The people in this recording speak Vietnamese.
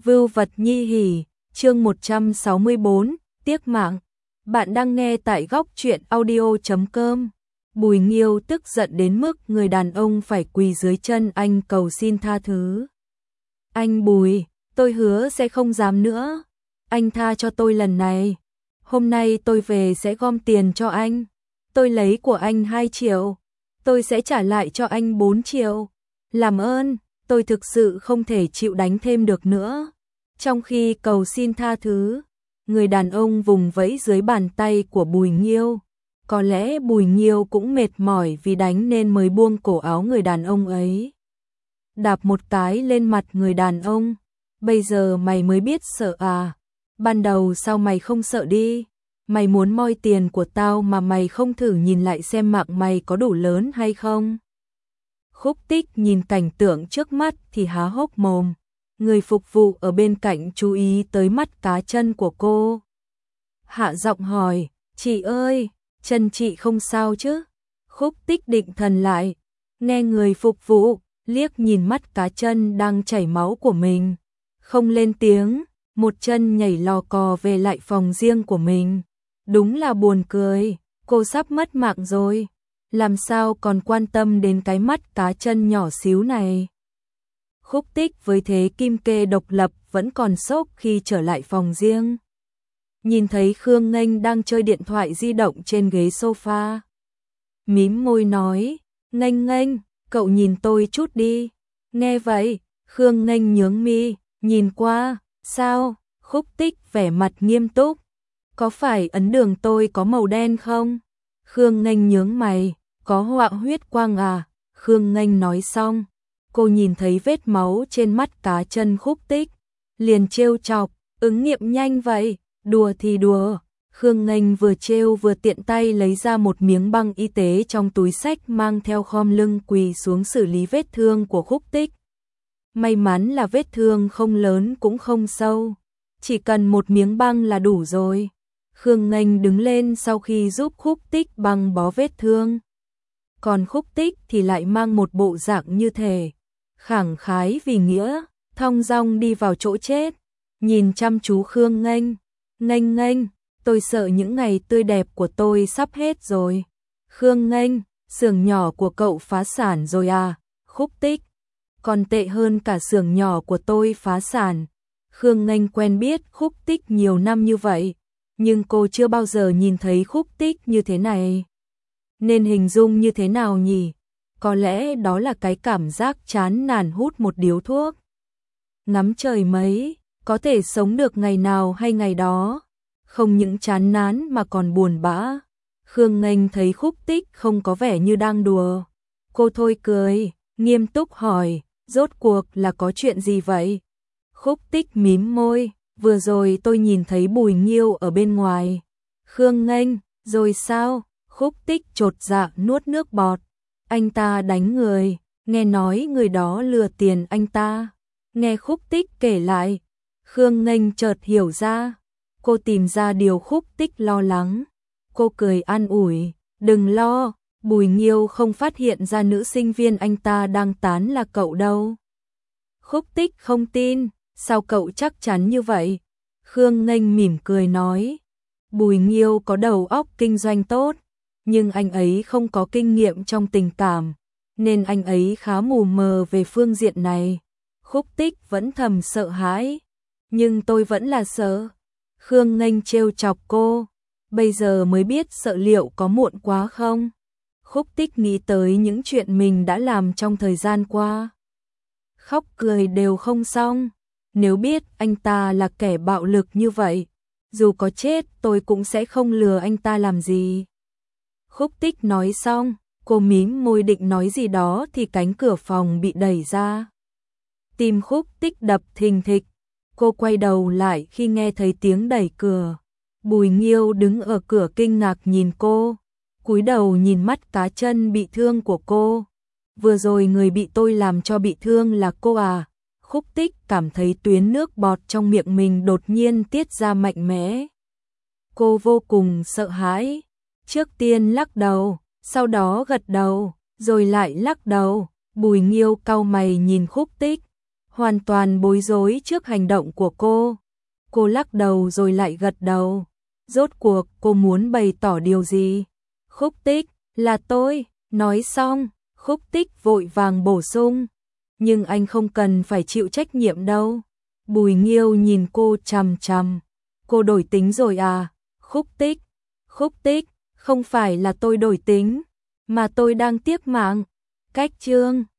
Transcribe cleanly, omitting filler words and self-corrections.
Vưu vật nhi hỉ, chương 164, tiếc mạng. Bạn đang nghe tại góc truyện audio.com. Bùi Nghiêu tức giận đến mức người đàn ông phải quỳ dưới chân anh cầu xin tha thứ. Anh Bùi, tôi hứa sẽ không dám nữa. Anh tha cho tôi lần này. Hôm nay tôi về sẽ gom tiền cho anh. Tôi lấy của anh 2 triệu. Tôi sẽ trả lại cho anh 4 triệu. Làm ơn, tôi thực sự không thể chịu đánh thêm được nữa. Trong khi cầu xin tha thứ, người đàn ông vùng vẫy dưới bàn tay của Bùi Nghiêu. Có lẽ Bùi Nghiêu cũng mệt mỏi vì đánh nên mới buông cổ áo người đàn ông ấy. Đạp một cái lên mặt người đàn ông. Bây giờ mày mới biết sợ à? Ban đầu sao mày không sợ đi? Mày muốn moi tiền của tao mà mày không thử nhìn lại xem mạng mày có đủ lớn hay không? Khúc Tích nhìn cảnh tượng trước mắt thì há hốc mồm. Người phục vụ ở bên cạnh chú ý tới mắt cá chân của cô. Hạ giọng hỏi, chị ơi, chân chị không sao chứ? Khúc Tích định thần lại, nghe người phục vụ, liếc nhìn mắt cá chân đang chảy máu của mình. Không lên tiếng, một chân nhảy lò cò về lại phòng riêng của mình. Đúng là buồn cười, cô sắp mất mạng rồi. Làm sao còn quan tâm đến cái mắt cá chân nhỏ xíu này. Khúc Tích với thế kim kê độc lập vẫn còn sốc khi trở lại phòng riêng. Nhìn thấy Khương Nghênh đang chơi điện thoại di động trên ghế sofa. Mím môi nói, Nghênh Nghênh, cậu nhìn tôi chút đi. Nghe vậy, Khương Nghênh nhướng mi, nhìn qua, sao? Khúc Tích vẻ mặt nghiêm túc. Có phải ấn đường tôi có màu đen không? Khương Nghênh nhướng mày, có họa huyết quang à? Khương Nghênh nói xong, cô nhìn thấy vết máu trên mắt cá chân Khúc Tích, liền trêu chọc, ứng nghiệm nhanh vậy, đùa thì đùa. Khương Nghênh vừa trêu vừa tiện tay lấy ra một miếng băng y tế trong túi xách mang theo khom lưng quỳ xuống xử lý vết thương của Khúc Tích. May mắn là vết thương không lớn cũng không sâu, chỉ cần một miếng băng là đủ rồi. Khương Nghênh đứng lên sau khi giúp Khúc Tích băng bó vết thương. Còn Khúc Tích thì lại mang một bộ dạng như thể khẳng khái vì nghĩa, thong dong đi vào chỗ chết, nhìn chăm chú Khương Nghênh. Nghênh Nghênh, tôi sợ những ngày tươi đẹp của tôi sắp hết rồi. Khương Nghênh, xưởng nhỏ của cậu phá sản rồi à? Khúc Tích, còn tệ hơn cả xưởng nhỏ của tôi phá sản. Khương Nghênh quen biết Khúc Tích nhiều năm như vậy, nhưng cô chưa bao giờ nhìn thấy Khúc Tích như thế này. Nên hình dung như thế nào nhỉ? Có lẽ đó là cái cảm giác chán nản hút một điếu thuốc. Ngắm trời mấy, có thể sống được ngày nào hay ngày đó. Không những chán nản mà còn buồn bã. Khương Nghênh thấy Khúc Tích không có vẻ như đang đùa. Cô thôi cười, nghiêm túc hỏi, rốt cuộc là có chuyện gì vậy? Khúc Tích mím môi, vừa rồi tôi nhìn thấy Bùi Nghiêu ở bên ngoài. Khương Nghênh, rồi sao? Khúc Tích chột dạ nuốt nước bọt. Anh ta đánh người, nghe nói người đó lừa tiền anh ta. Nghe Khúc Tích kể lại, Khương Nghênh chợt hiểu ra. Cô tìm ra điều Khúc Tích lo lắng. Cô cười an ủi, đừng lo, Bùi Nghiêu không phát hiện ra nữ sinh viên anh ta đang tán là cậu đâu. Khúc Tích không tin, sao cậu chắc chắn như vậy? Khương Nghênh mỉm cười nói, Bùi Nghiêu có đầu óc kinh doanh tốt, nhưng anh ấy không có kinh nghiệm trong tình cảm, nên anh ấy khá mù mờ về phương diện này. Khúc Tích vẫn thầm sợ hãi, nhưng tôi vẫn là sợ. Khương Nghênh trêu chọc cô, bây giờ mới biết sợ liệu có muộn quá không? Khúc Tích nghĩ tới những chuyện mình đã làm trong thời gian qua. Khóc cười đều không xong, nếu biết anh ta là kẻ bạo lực như vậy, dù có chết tôi cũng sẽ không lừa anh ta làm gì. Khúc Tích nói xong, cô mím môi định nói gì đó thì cánh cửa phòng bị đẩy ra. Tim Khúc Tích đập thình thịch, cô quay đầu lại khi nghe thấy tiếng đẩy cửa. Bùi Nghiêu đứng ở cửa kinh ngạc nhìn cô, cúi đầu nhìn mắt cá chân bị thương của cô. Vừa rồi người bị tôi làm cho bị thương là cô à? Khúc Tích cảm thấy tuyến nước bọt trong miệng mình đột nhiên tiết ra mạnh mẽ. Cô vô cùng sợ hãi. Trước tiên lắc đầu, sau đó gật đầu, rồi lại lắc đầu. Bùi Nghiêu cau mày nhìn Khúc Tích. hoàn toàn bối rối trước hành động của cô. Cô lắc đầu rồi lại gật đầu. Rốt cuộc cô muốn bày tỏ điều gì? Khúc Tích, là tôi. Nói xong, Khúc Tích vội vàng bổ sung. Nhưng anh không cần phải chịu trách nhiệm đâu. Bùi Nghiêu nhìn cô chằm chằm. Cô đổi tính rồi à? Khúc Tích, không phải là tôi đổi tính, mà tôi đang tiếc mạng. Cách chương